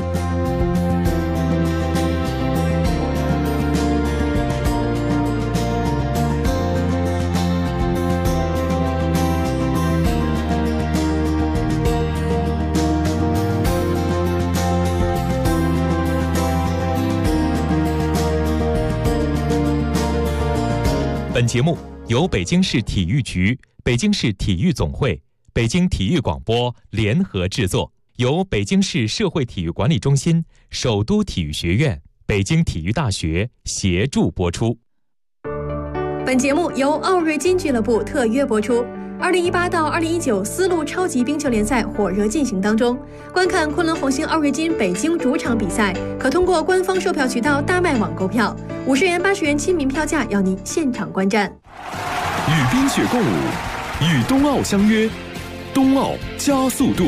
本节目由北京市体育局、北京市体育总会、北京体育广播联合制作，由北京市社会体育管理中心、首都体育学院、北京体育大学协助播出。 本节目由奥瑞金俱乐部特约播出。2018到2019丝路超级冰球联赛火热进行当中，观看昆仑红星奥瑞金北京主场比赛，可通过官方售票渠道大麦网购票，50元、80元亲民票价，邀您现场观战。 与冰雪共舞，与冬奥相约，冬奥加速度。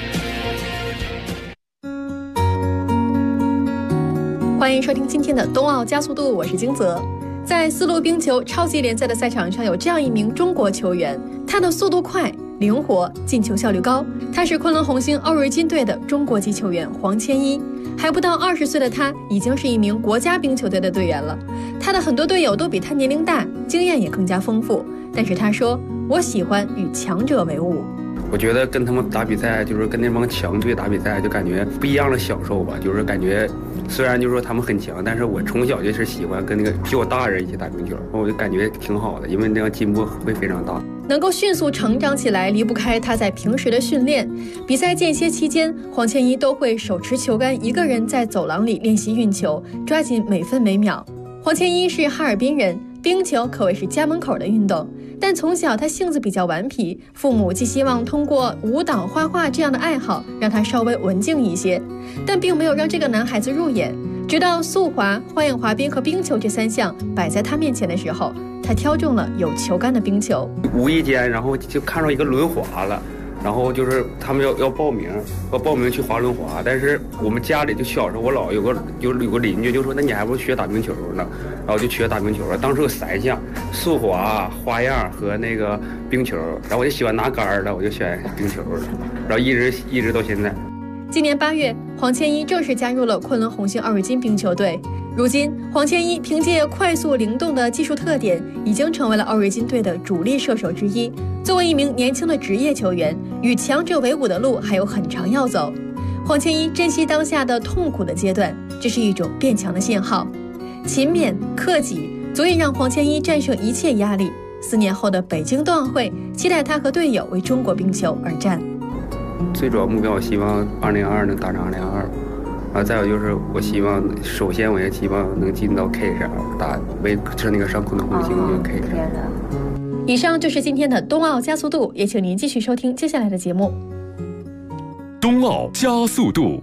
欢迎收听今天的冬奥加速度，我是金泽。在丝路冰球超级联赛的赛场上，有这样一名中国球员，他的速度快、灵活，进球效率高。他是昆仑红星奥瑞金队的中国籍球员黄千一。还不到20岁的他，已经是一名国家冰球队的队员了。他的很多队友都比他年龄大，经验也更加丰富。但是他说：“我喜欢与强者为伍。” 我觉得跟他们打比赛，就是跟那帮强队打比赛，就感觉不一样的享受吧。就是感觉虽然就是说他们很强，但是我从小就是喜欢跟那个比我大人一起打冰球，我就感觉挺好的，因为那样进步会非常大。 能够迅速成长起来，离不开他在平时的训练。比赛间歇期间，黄千一都会手持球杆，一个人在走廊里练习运球，抓紧每分每秒。黄千一是哈尔滨人，冰球可谓是家门口的运动。但从小他性子比较顽皮，父母既希望通过舞蹈、画画这样的爱好让他稍微文静一些，但并没有让这个男孩子入眼。直到速滑、花样滑冰和冰球这3项摆在他面前的时候，他挑中了有球杆的冰球。 无意间，然后就看到一个轮滑了，然后就是他们要报名去滑轮滑，但是我们家里就小时候我姥有个邻居就说，那你还不学打冰球呢？然后就学打冰球了。当时有3项：速滑、花样和那个冰球。然后我就喜欢拿杆的，我就选冰球了，然后一直到现在。 今年8月，黄千一正式加入了昆仑红星奥瑞金冰球队。如今，黄千一凭借快速灵动的技术特点，已经成为了奥瑞金队的主力射手之一。作为一名年轻的职业球员，与强者为伍的路还有很长要走。黄千一珍惜当下的痛苦的阶段，这是一种变强的信号。勤勉克己，足以让黄千一战胜一切压力。4年后的北京冬奥会，期待他和队友为中国冰球而战。 最主要目标，我希望2022能打上2022。再有就是我希望，首先我也希望能进到 K 上打，是那个上昆仑红星就 K 上。 以上就是今天的冬奥加速度，也请您继续收听接下来的节目。 冬奥加速度。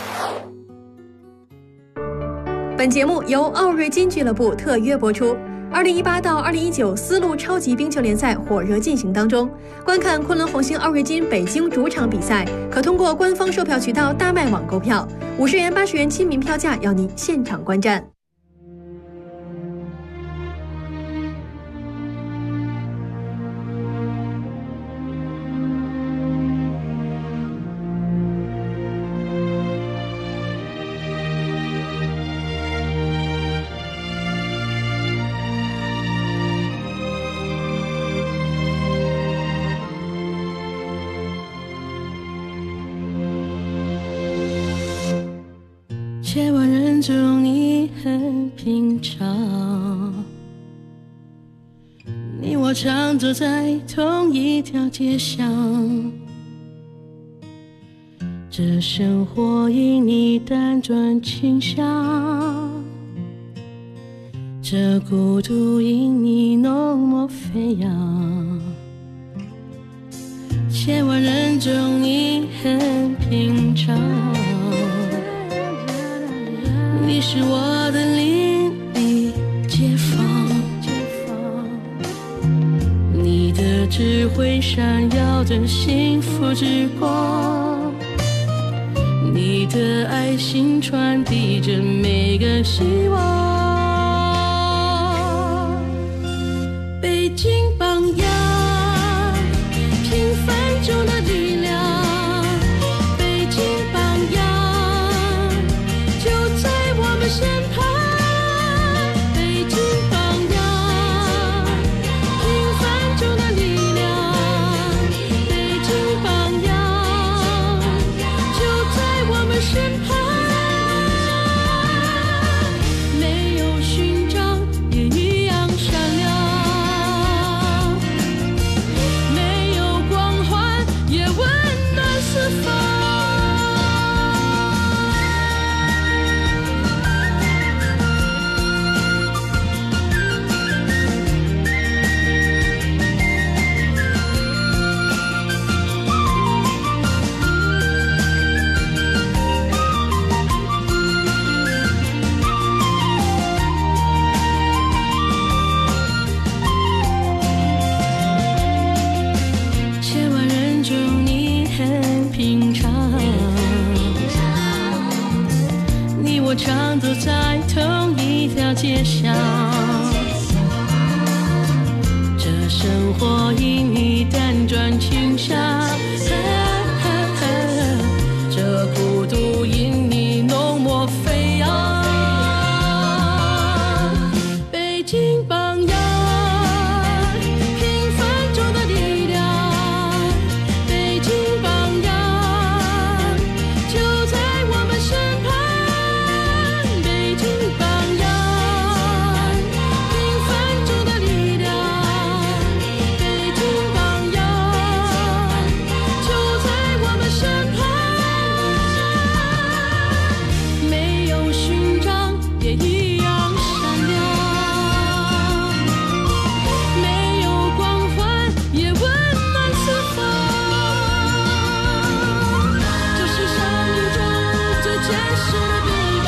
本节目由奥瑞金俱乐部特约播出。2018到2019丝路超级冰球联赛火热进行当中，观看昆仑红星奥瑞金北京主场比赛，可通过官方售票渠道大麦网购票，50元、80元亲民票价，邀您现场观战。 千万人中你很平常，你我常走在同一条街上，这生活因你单转倾向，这孤独因你浓墨飞扬。千万人中你很平常，你是我的邻里街坊， 闪耀着幸福之光，你的爱心传递着每个希望。北京榜样，平凡中的力量，北京榜样就在我们身旁。北京榜样，平凡中的力量，北京榜样就在我们身旁。没有勋章也一样闪亮，没有光环也温暖四方。千万人中你很平常，你我常走在同一条街上，这生活因你辗转倾向，这孤独因你浓墨飞扬。北京榜样，平凡中的力量，北京榜样就在我们身旁。北京榜样，平凡中的力量，北京榜样就在我们身旁。没有勋章也一样闪亮，没有光环也温暖四方。这是生命中最真实的地方，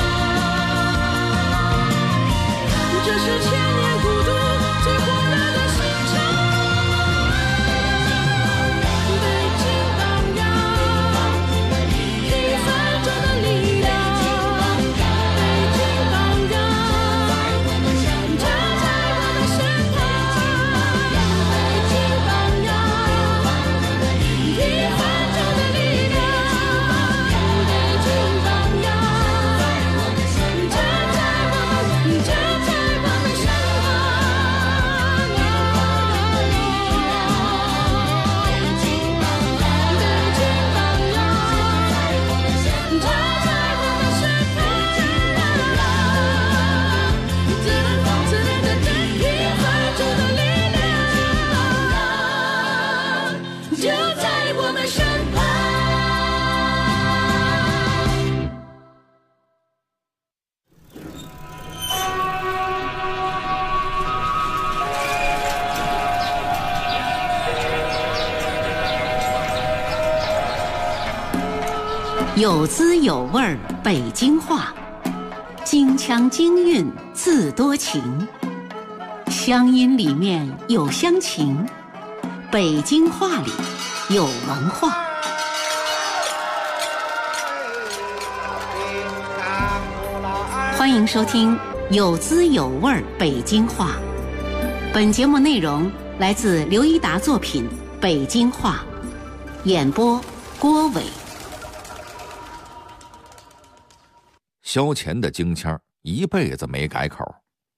这是千年孤独最火热的心肠。北京榜样，平凡中的力量，北京榜样就在我们身旁。北京榜样，平凡中的力量，北京榜样就在我们身旁。 有滋有味儿北京话，京腔京韵字多情，乡音里面有乡情，北京话里有文化。欢迎收听有滋有味儿北京话。本节目内容来自刘一达作品《北京话》，演播郭伟。 萧乾的京腔一辈子没改口。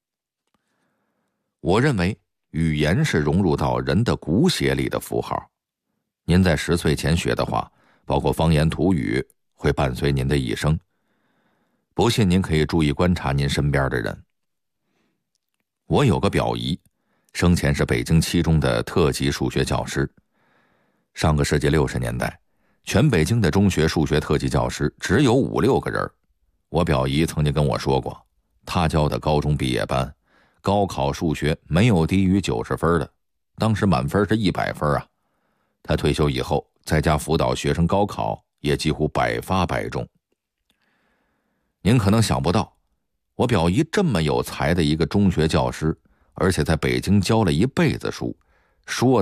我认为语言是融入到人的骨血里的符号。您在10岁前学的话，包括方言土语，会伴随您的一生。不信您可以注意观察您身边的人。我有个表姨，生前是北京七中的特级数学教师。上个世纪60年代，全北京的中学数学特级教师只有5、6个人。我表姨曾经跟我说过，她教的高中毕业班，高考数学没有低于90分的，当时满分是100分啊。她退休以后，在家辅导学生高考，也几乎百发百中。您可能想不到，我表姨这么有才的一个中学教师，而且在北京教了一辈子书，说的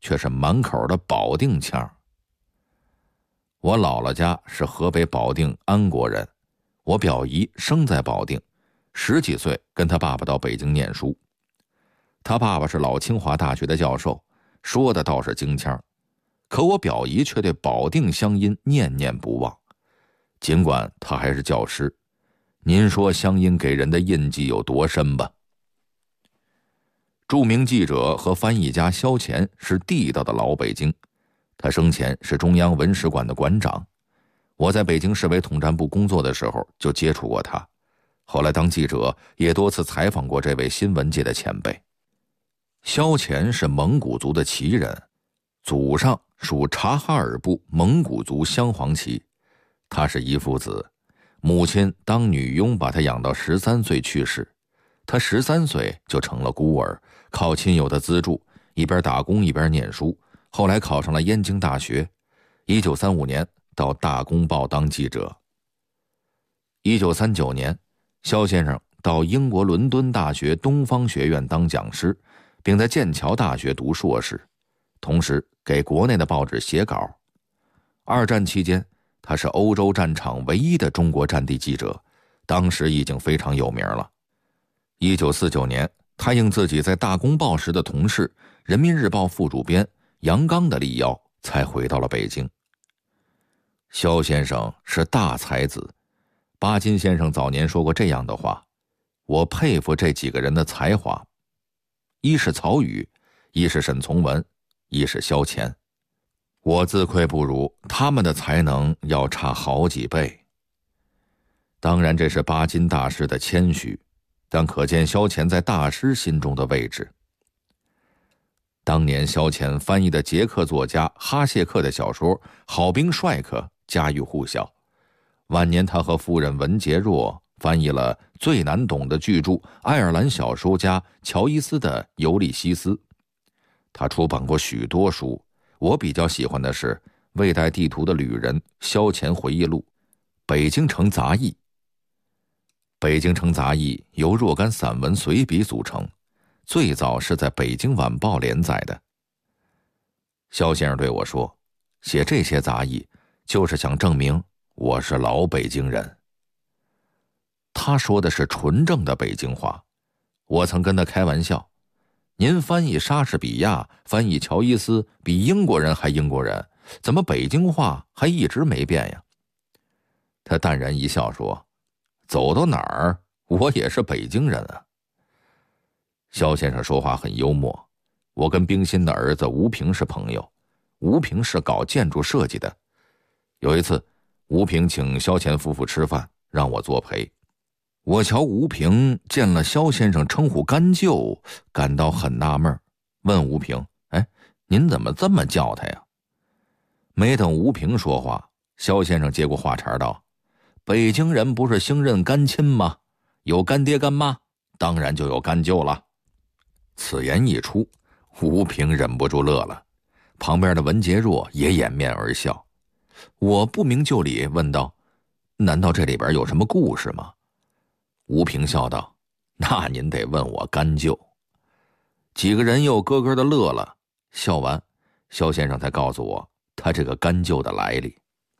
却是满口的保定腔。我姥姥家是河北保定安国人，我表姨生在保定，10几岁跟他爸爸到北京念书。他爸爸是老清华大学的教授，说的倒是京腔，可我表姨却对保定乡音念念不忘。尽管他还是教师，您说乡音给人的印记有多深吧？著名记者和翻译家萧乾是地道的老北京，他生前是中央文史馆的馆长。我在北京市委统战部工作的时候就接触过他，后来当记者也多次采访过这位新闻界的前辈。萧乾是蒙古族的旗人，祖上属察哈尔部蒙古族镶黄旗。他是遗腹子，母亲当女佣把他养到13岁去世，他13岁就成了孤儿，靠亲友的资助，一边打工一边念书，后来考上了燕京大学。1935年到大公报当记者。1939年，萧先生到英国伦敦大学东方学院当讲师，并在剑桥大学读硕士，同时给国内的报纸写稿。2战期间，他是欧洲战场唯一的中国战地记者，当时已经非常有名了。1949年，他应自己在大公报时的同事人民日报副主编杨刚的力邀，才回到了北京。萧先生是大才子，巴金先生早年说过这样的话：我佩服这几个人的才华，一是曹禺，一是沈从文，一是萧乾。我自愧不如，他们的才能要差好几倍。当然这是巴金大师的谦虚，但可见萧乾在大师心中的位置。当年萧乾翻译的捷克作家哈谢克的小说《好兵帅克》家喻户晓，晚年他和夫人文洁若翻译了最难懂的巨著爱尔兰小说家乔伊斯的《尤利西斯》。他出版过许多书，我比较喜欢的是《未带地图的旅人》萧乾回忆录，《北京城杂役》。《北京城杂役》由若干散文随笔组成，最早是在《北京晚报》连载的。萧先生对我说，写这些杂役就是想证明我是老北京人。他说的是纯正的北京话，我曾跟他开玩笑，您翻译莎士比亚，翻译乔伊斯，比英国人还英国人，怎么北京话还一直没变呀？他淡然一笑说，走到哪儿我也是北京人啊。萧先生说话很幽默，我跟冰心的儿子吴平是朋友，吴平是搞建筑设计的。有一次吴平请萧乾夫妇吃饭，让我作陪。我瞧吴平见了萧先生称呼干舅，感到很纳闷，问吴平，您怎么这么叫他呀？没等吴平说话，萧先生接过话茬道，北京人不是兴认干亲吗？有干爹干妈，当然就有干舅了。此言一出，吴平忍不住乐了，旁边的文洁若也掩面而笑。我不明就里问道，难道这里边有什么故事吗？吴平笑道，那您得问我干舅。几个人又咯咯的乐了，笑完，萧先生才告诉我他这个干舅的来历。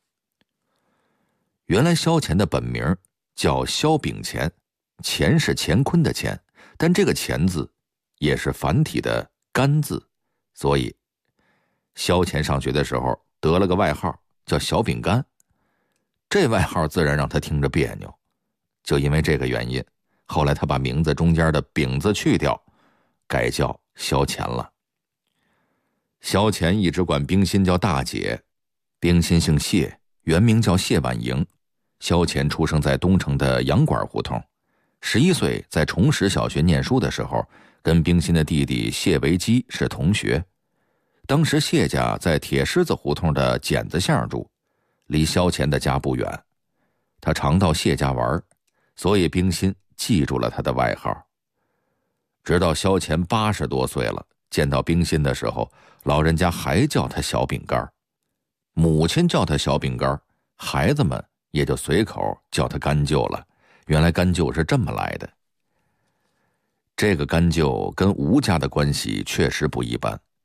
原来萧乾的本名叫萧秉乾，乾是乾坤的乾，但这个乾字也是繁体的干字，所以萧乾上学的时候得了个外号叫小饼干，这外号自然让他听着别扭。就因为这个原因，后来他把名字中间的饼字去掉，改叫萧乾了。萧乾一直管冰心叫大姐，冰心姓谢，原名叫谢婉莹。萧乾出生在东城的洋馆胡同，11岁在崇实小学念书的时候，跟冰心的弟弟谢维基是同学。当时谢家在铁狮子胡同的剪子巷住，离萧乾的家不远，他常到谢家玩，所以冰心记住了他的外号。直到萧乾80多岁了，见到冰心的时候，老人家还叫他小饼干，母亲叫他小饼干，孩子们也就随口叫他干舅了。原来干舅是这么来的。这个干舅跟吴家的关系确实不一般，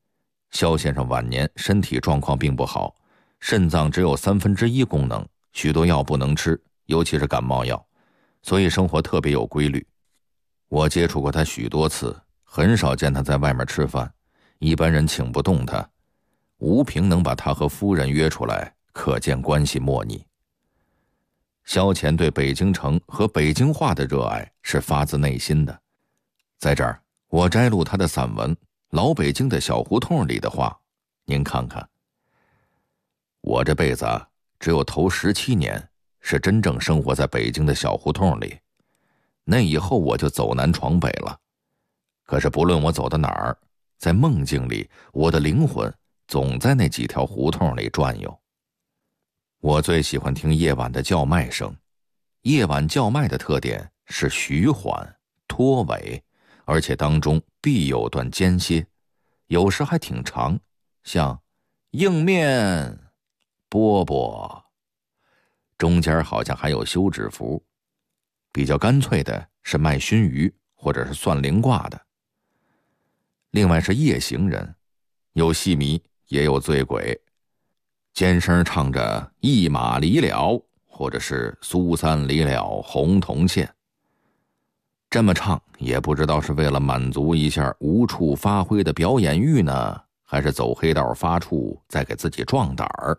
肖先生晚年身体状况并不好，肾脏只有1/3功能，许多药不能吃，尤其是感冒药，所以生活特别有规律。我接触过他许多次，很少见他在外面吃饭，一般人请不动他。吴平能把他和夫人约出来，可见关系莫逆。萧乾对北京城和北京话的热爱是发自内心的。在这儿，我摘录他的散文《老北京的小胡同》里的话，您看看。我这辈子只有头17年是真正生活在北京的小胡同里，那以后我就走南闯北了。可是不论我走到哪儿，在梦境里，我的灵魂总在那几条胡同里转悠。我最喜欢听夜晚的叫卖声，夜晚叫卖的特点是徐缓、拖尾，而且当中必有段间歇，有时还挺长，像硬面、饽饽，中间好像还有休止符。比较干脆的是卖熏鱼或者是算灵卦的。另外是夜行人，有戏迷也有醉鬼，尖声唱着一马离了，或者是苏三离了红铜线。这么唱也不知道是为了满足一下无处发挥的表演欲呢，还是走黑道发怵再给自己壮胆儿。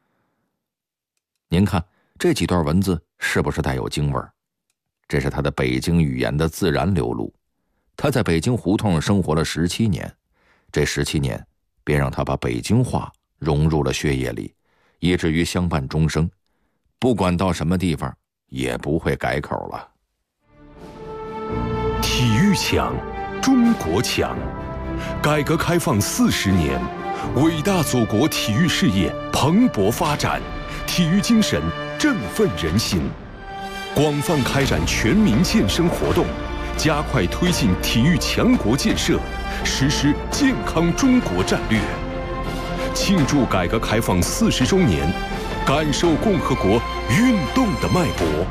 您看这几段文字是不是带有京味儿？这是他的北京语言的自然流露。他在北京胡同生活了17年，这17年便让他把北京话融入了血液里，以至于相伴终生，不管到什么地方也不会改口了。 体育强，中国强。改革开放40年，伟大祖国体育事业蓬勃发展，体育精神振奋人心。广泛开展全民健身活动，加快推进体育强国建设，实施健康中国战略。庆祝改革开放40周年，感受共和国运动的脉搏。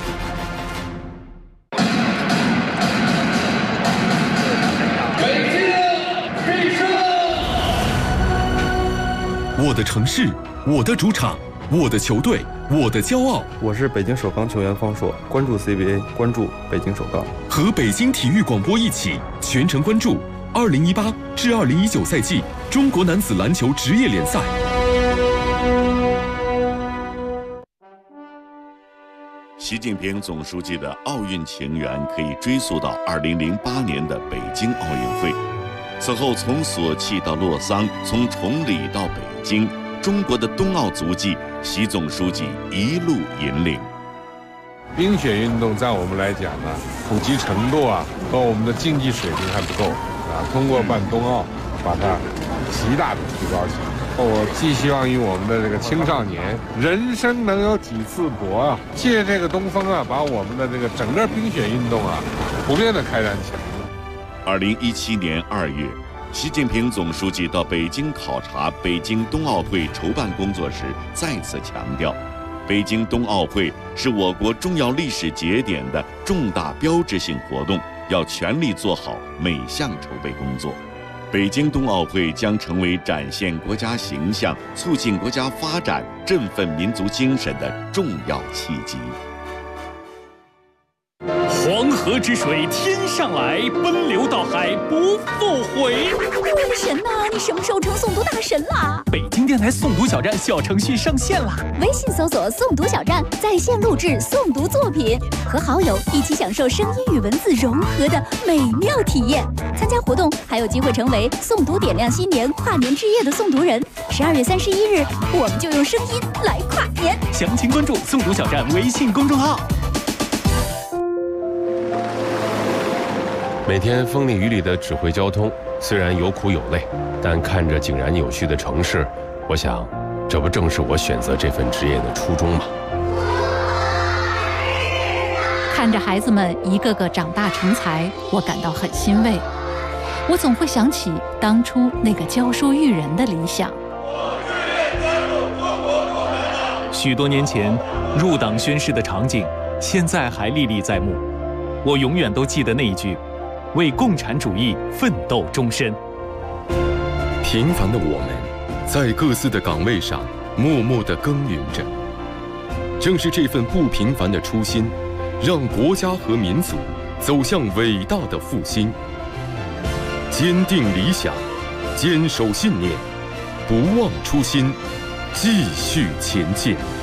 我的城市，我的主场，我的球队，我的骄傲。 我是北京首钢球员方硕，关注 CBA， 关注北京首钢。 和北京体育广播一起全程关注2018至2019赛季中国男子篮球职业联赛。 习近平总书记的奥运情缘可以追溯到2008年的北京奥运会。此后，从索契到洛桑，从崇礼到北京，中国的冬奥足迹，习总书记一路引领。 冰雪运动在我们来讲呢，普及程度和我们的竞技水平还不够通过办冬奥，把它极大的提高起来。我寄希望于我们的这个青少年，人生能有几次搏借这个东风把我们的这个整个冰雪运动普遍的开展起来。 2017年2月，习近平总书记到北京考察北京冬奥会筹办工作时，再次强调，北京冬奥会是我国重要历史节点的重大标志性活动，要全力做好每项筹备工作。北京冬奥会将成为展现国家形象、促进国家发展、振奋民族精神的重要契机。 黄河之水天上来，奔流到海不复回。 我的神呐，你什么时候成诵读大神啦？ 北京电台诵读小站小程序上线啦！ 微信搜索诵读小站，在线录制诵读作品，和好友一起享受声音与文字融合的美妙体验。参加活动还有机会成为诵读点亮新年跨年之夜的诵读人。12月31日，我们就用声音来跨年。 详情关注诵读小站微信公众号。 每天风里雨里的指挥交通，虽然有苦有累，但看着井然有序的城市，我想，这不正是我选择这份职业的初衷吗？ 看着孩子们一个个长大成才，我感到很欣慰。我总会想起当初那个教书育人的理想。 许多年前入党宣誓的场景，现在还历历在目。我永远都记得那一句：为共产主义奋斗终身。 平凡的我们，在各自的岗位上默默地耕耘着。正是这份不平凡的初心，让国家和民族走向伟大的复兴。坚定理想，坚守信念，不忘初心，继续前进。